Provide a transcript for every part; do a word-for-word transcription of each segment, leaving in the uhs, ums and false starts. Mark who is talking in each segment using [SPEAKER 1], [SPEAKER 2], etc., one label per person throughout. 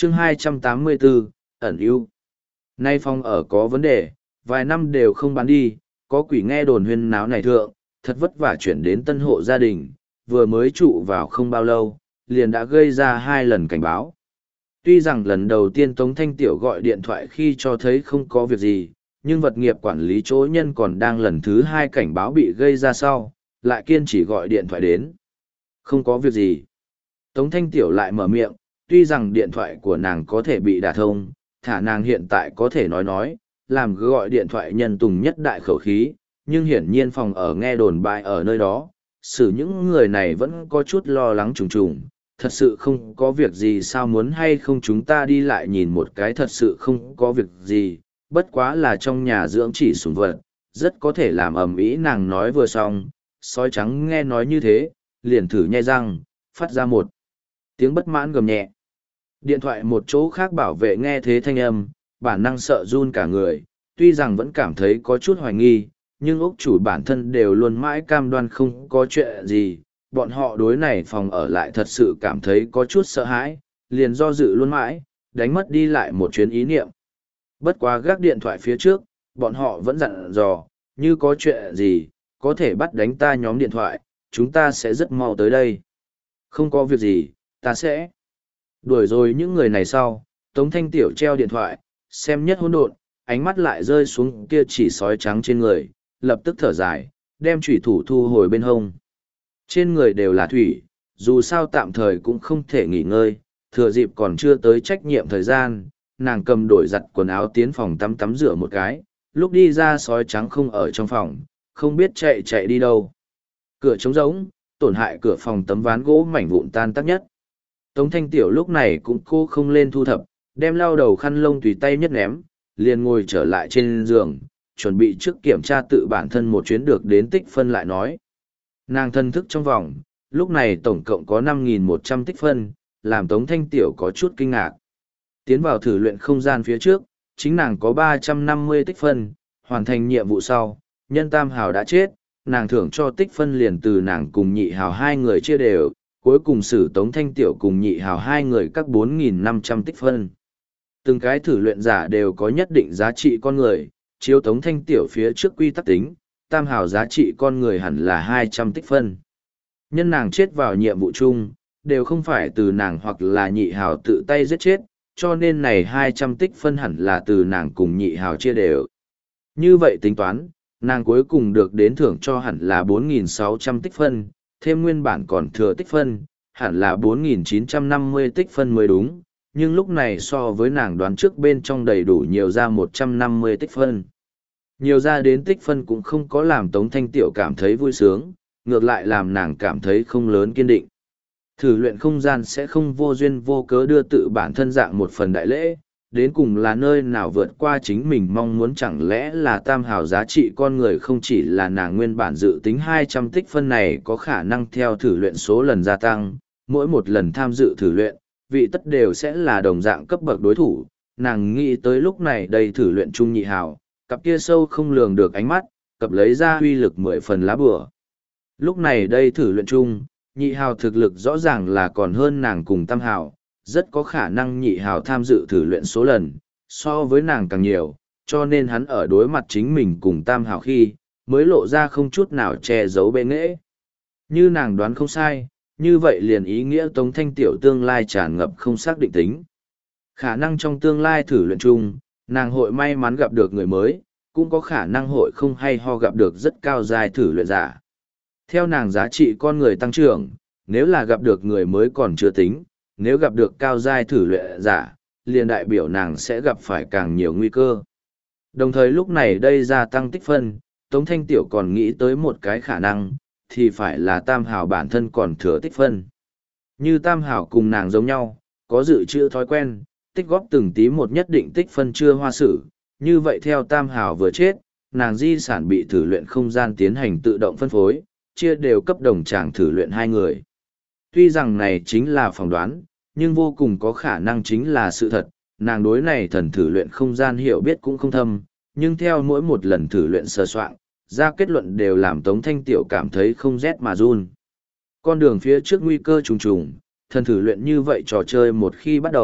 [SPEAKER 1] chương hai trăm tám mươi bốn, ẩn ưu. Nay phòng ở có vấn đề, vài năm đều không bán đi, có quỷ nghe đồn huyên náo này thượng, thật vất vả chuyển đến tân hộ gia đình, vừa mới trụ vào không bao lâu, liền đã gây ra hai lần cảnh báo. Tuy rằng lần đầu tiên Tống Thanh Tiểu gọi điện thoại khi cho thấy không có việc gì, nhưng vật nghiệp quản lý chỗ nhân còn đang lần thứ hai cảnh báo bị gây ra sau, lại kiên trì gọi điện thoại đến. Không có việc gì. Tống Thanh Tiểu lại mở miệng, tuy rằng điện thoại của nàng có thể bị đả thông, thả nàng hiện tại có thể nói nói, làm gọi điện thoại nhân tùng nhất đại khẩu khí, nhưng hiển nhiên phòng ở nghe đồn bại ở nơi đó, xử những người này vẫn có chút lo lắng trùng trùng, thật sự không có việc gì sao muốn hay không chúng ta đi lại nhìn một cái thật sự không có việc gì, bất quá là trong nhà dưỡng chỉ sủng vật, rất có thể làm ầm ĩ nàng nói vừa xong, sói trắng nghe nói như thế, liền thử nhe răng, phát ra một tiếng bất mãn gầm nhẹ. Điện thoại một chỗ khác bảo vệ nghe thế thanh âm, bản năng sợ run cả người, tuy rằng vẫn cảm thấy có chút hoài nghi, nhưng ốc chủ bản thân đều luôn mãi cam đoan không có chuyện gì, bọn họ đối này phòng ở lại thật sự cảm thấy có chút sợ hãi, liền do dự luôn mãi, đánh mất đi lại một chuyến ý niệm. Bất quá gác điện thoại phía trước, bọn họ vẫn dặn dò, như có chuyện gì, có thể bắt đánh ta nhóm điện thoại, chúng ta sẽ rất mau tới đây. Không có việc gì, ta sẽ. Đuổi rồi những người này sau, Tống Thanh Tiểu treo điện thoại, xem nhất hỗn độn, ánh mắt lại rơi xuống kia chỉ sói trắng trên người, lập tức thở dài, đem chủy thủ thu hồi bên hông. Trên người đều là thủy, dù sao tạm thời cũng không thể nghỉ ngơi, thừa dịp còn chưa tới trách nhiệm thời gian, nàng cầm đổi giặt quần áo tiến phòng tắm tắm rửa một cái, lúc đi ra sói trắng không ở trong phòng, không biết chạy chạy đi đâu. Cửa trống rỗng, tổn hại cửa phòng tấm ván gỗ mảnh vụn tan tác nhất. Tống Thanh Tiểu lúc này cũng cô không lên thu thập, đem lau đầu khăn lông tùy tay nhất ném, liền ngồi trở lại trên giường, chuẩn bị trước kiểm tra tự bản thân một chuyến được đến tích phân lại nói. Nàng thân thức trong vòng, lúc này tổng cộng có năm nghìn một trăm tích phân, làm Tống Thanh Tiểu có chút kinh ngạc. Tiến vào thử luyện không gian phía trước, chính nàng có ba trăm năm mươi tích phân, hoàn thành nhiệm vụ sau, nhân tam hào đã chết, nàng thưởng cho tích phân liền từ nàng cùng nhị hào hai người chia đều, cuối cùng xử Tống Thanh Tiểu cùng nhị hào hai người các bốn nghìn năm trăm tích phân. Từng cái thử luyện giả đều có nhất định giá trị con người, chiếu Tống Thanh Tiểu phía trước quy tắc tính, tam hào giá trị con người hẳn là hai trăm tích phân. Nhân nàng chết vào nhiệm vụ chung, đều không phải từ nàng hoặc là nhị hào tự tay giết chết, cho nên này hai trăm tích phân hẳn là từ nàng cùng nhị hào chia đều. Như vậy tính toán, nàng cuối cùng được đến thưởng cho hẳn là bốn nghìn sáu trăm tích phân, thêm nguyên bản còn thừa tích phân, hẳn là bốn nghìn chín trăm năm mươi tích phân mới đúng, nhưng lúc này so với nàng đoán trước bên trong đầy đủ nhiều ra một trăm năm mươi tích phân. Nhiều ra đến tích phân cũng không có làm Tống Thanh Tiểu cảm thấy vui sướng, ngược lại làm nàng cảm thấy không lớn kiên định. Thử luyện không gian sẽ không vô duyên vô cớ đưa tự bản thân dạng một phần đại lễ, đến cùng là nơi nào vượt qua chính mình mong muốn chẳng lẽ là tam hào giá trị con người không chỉ là nàng nguyên bản dự tính hai trăm tích phân này có khả năng theo thử luyện số lần gia tăng, mỗi một lần tham dự thử luyện, vị tất đều sẽ là đồng dạng cấp bậc đối thủ, nàng nghĩ tới lúc này đây thử luyện trung nhị hào, cặp kia sâu không lường được ánh mắt, cặp lấy ra huy lực mười phần lá bùa. Lúc này đây thử luyện chung, nhị hào thực lực rõ ràng là còn hơn nàng cùng tam hào, rất có khả năng nhị hào tham dự thử luyện số lần, so với nàng càng nhiều, cho nên hắn ở đối mặt chính mình cùng tam hào khi, mới lộ ra không chút nào che giấu bệ nghệ. Như nàng đoán không sai, như vậy liền ý nghĩa Tống Thanh Tiểu tương lai tràn ngập không xác định tính. Khả năng trong tương lai thử luyện chung, nàng hội may mắn gặp được người mới, cũng có khả năng hội không hay ho gặp được rất cao dài thử luyện giả. Theo nàng giá trị con người tăng trưởng, nếu là gặp được người mới còn chưa tính, nếu gặp được cao giai thử luyện giả, liền đại biểu nàng sẽ gặp phải càng nhiều nguy cơ. Đồng thời lúc này đây gia tăng tích phân, Tống Thanh Tiểu còn nghĩ tới một cái khả năng, thì phải là tam hào bản thân còn thừa tích phân. Như tam hào cùng nàng giống nhau, có dự trữ thói quen, tích góp từng tí một nhất định tích phân chưa hoa sử, như vậy theo tam hào vừa chết, nàng di sản bị thử luyện không gian tiến hành tự động phân phối, chia đều cấp đồng tràng thử luyện hai người. Tuy rằng này chính là phỏng đoán, nhưng vô cùng có khả năng chính là sự thật, nàng đối này thần thử luyện không gian hiểu biết cũng không thâm, nhưng theo mỗi một lần thử luyện sơ soạn, ra kết luận đều làm Tống Thanh Tiểu cảm thấy không rét mà run. Con đường phía trước nguy cơ trùng trùng, thần thử luyện như vậy trò chơi một khi bắt đầu,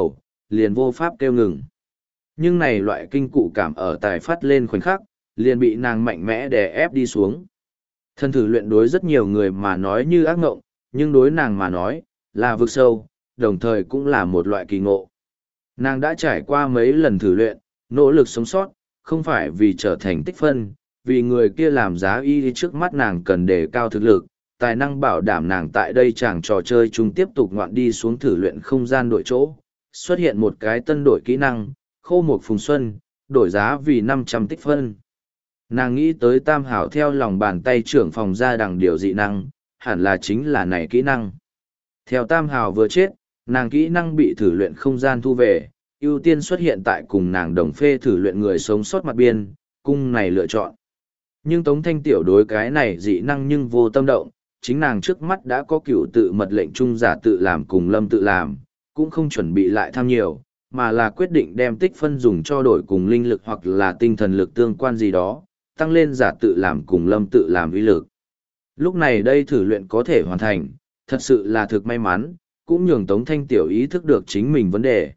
[SPEAKER 1] liền vô pháp kêu ngừng. Nhưng này loại kinh cụ cảm ở tài phát lên khoảnh khắc, liền bị nàng mạnh mẽ đè ép đi xuống. Thân thử luyện đối rất nhiều người mà nói như ác ngộng, nhưng đối nàng mà nói, là vực sâu, đồng thời cũng là một loại kỳ ngộ. Nàng đã trải qua mấy lần thử luyện, nỗ lực sống sót, không phải vì trở thành tích phân, vì người kia làm giá y trước mắt nàng cần đề cao thực lực, tài năng bảo đảm nàng tại đây chàng trò chơi chung tiếp tục ngoạn đi xuống thử luyện không gian đổi chỗ. Xuất hiện một cái tân đổi kỹ năng, khô một phùng xuân, đổi giá vì năm trăm tích phân. Nàng nghĩ tới tam hảo theo lòng bàn tay trưởng phòng ra đằng điều dị năng, hẳn là chính là này kỹ năng. Theo tam hảo vừa chết, nàng kỹ năng bị thử luyện không gian thu về, ưu tiên xuất hiện tại cùng nàng đồng phê thử luyện người sống sót mặt biên, cung này lựa chọn. Nhưng Tống Thanh Tiểu đối cái này dị năng nhưng vô tâm động, chính nàng trước mắt đã có cựu tự mật lệnh trung giả tự làm cùng lâm tự làm, cũng không chuẩn bị lại tham nhiều, mà là quyết định đem tích phân dùng cho đổi cùng linh lực hoặc là tinh thần lực tương quan gì đó, tăng lên giả tự làm cùng lâm tự làm uy lực. Lúc này đây thử luyện có thể hoàn thành, thật sự là thực may mắn, cũng nhường Tống Thanh Tiểu ý thức được chính mình vấn đề.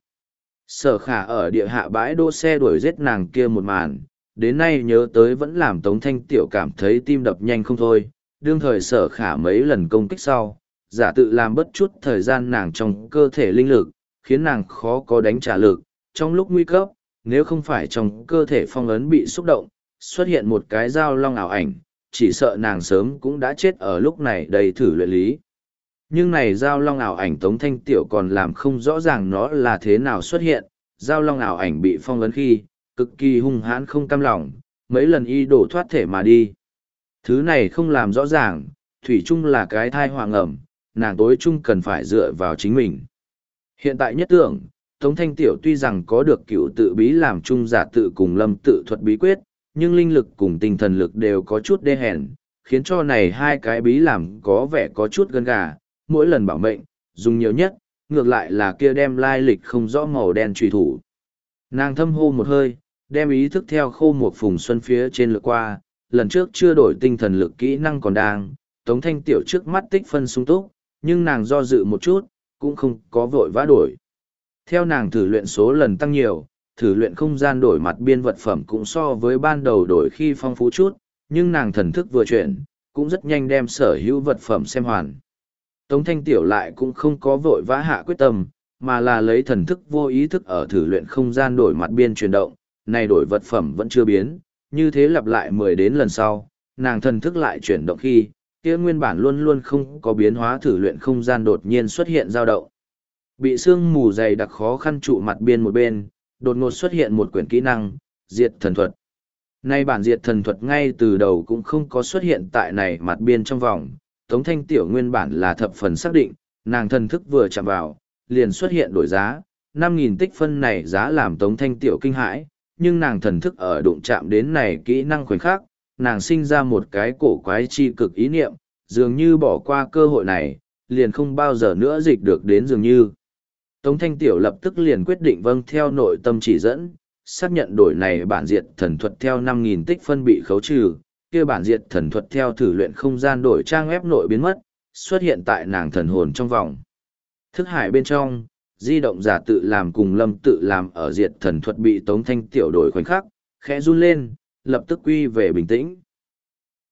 [SPEAKER 1] Sở Khả ở địa hạ bãi đỗ xe đuổi giết nàng kia một màn, đến nay nhớ tới vẫn làm Tống Thanh Tiểu cảm thấy tim đập nhanh không thôi, đương thời Sở Khả mấy lần công kích sau, giả tự làm bất chút thời gian nàng trong cơ thể linh lực, khiến nàng khó có đánh trả lực, trong lúc nguy cấp, nếu không phải trong cơ thể phong ấn bị xúc động, xuất hiện một cái dao long ảo ảnh, chỉ sợ nàng sớm cũng đã chết ở lúc này đầy thử luyện lý. Nhưng này dao long ảo ảnh Tống Thanh Tiểu còn làm không rõ ràng nó là thế nào xuất hiện, dao long ảo ảnh bị phong ấn khi, cực kỳ hung hãn không cam lòng, mấy lần y đổ thoát thể mà đi. Thứ này không làm rõ ràng, thủy chung là cái thai họa ngầm, nàng tối chung cần phải dựa vào chính mình. Hiện tại nhất tưởng, Tống Thanh Tiểu tuy rằng có được cựu tự bí làm chung giả tự cùng lâm tự thuật bí quyết, nhưng linh lực cùng tinh thần lực đều có chút đê hèn, khiến cho này hai cái bí làm có vẻ có chút gân gà, mỗi lần bảo mệnh, dùng nhiều nhất, ngược lại là kia đem lai lịch không rõ màu đen truy thủ. Nàng thâm hô một hơi, đem ý thức theo khô một phùng xuân phía trên lượt qua, lần trước chưa đổi tinh thần lực kỹ năng còn đang, Tống Thanh Tiểu trước mắt tích phân sung túc, nhưng nàng do dự một chút, cũng không có vội vã đổi. Theo nàng thử luyện số lần tăng nhiều, thử luyện không gian đổi mặt biên vật phẩm cũng so với ban đầu đổi khi phong phú chút, nhưng nàng thần thức vừa chuyển, cũng rất nhanh đem sở hữu vật phẩm xem hoàn. Tống Thanh Tiểu lại cũng không có vội vã hạ quyết tâm, mà là lấy thần thức vô ý thức ở thử luyện không gian đổi mặt biên chuyển động, này đổi vật phẩm vẫn chưa biến, như thế lặp lại mười đến lần sau, nàng thần thức lại chuyển động khi, kia nguyên bản luôn luôn không có biến hóa thử luyện không gian đột nhiên xuất hiện dao động. Bị sương mù dày đặc khó khăn trụ mặt biên một bên, đột ngột xuất hiện một quyển kỹ năng, diệt thần thuật. Nay bản diệt thần thuật ngay từ đầu cũng không có xuất hiện tại này mặt biên trong vòng, Tống Thanh Tiểu nguyên bản là thập phần xác định, nàng thần thức vừa chạm vào, liền xuất hiện đổi giá, năm nghìn tích phân này giá làm Tống Thanh Tiểu kinh hãi, nhưng nàng thần thức ở đụng chạm đến này kỹ năng khoảnh khắc, nàng sinh ra một cái cổ quái chi cực ý niệm, dường như bỏ qua cơ hội này, liền không bao giờ nữa dịch được đến dường như. Tống Thanh Tiểu lập tức liền quyết định vâng theo nội tâm chỉ dẫn, xác nhận đổi này bản diệt thần thuật theo năm nghìn tích phân bị khấu trừ, kia bản diệt thần thuật theo thử luyện không gian đổi trang web nội biến mất, xuất hiện tại nàng thần hồn trong vòng. Thức hải bên trong, di động giả tự làm cùng lâm tự làm ở diệt thần thuật bị Tống Thanh Tiểu đổi khoảnh khắc, khẽ run lên, lập tức quy về bình tĩnh.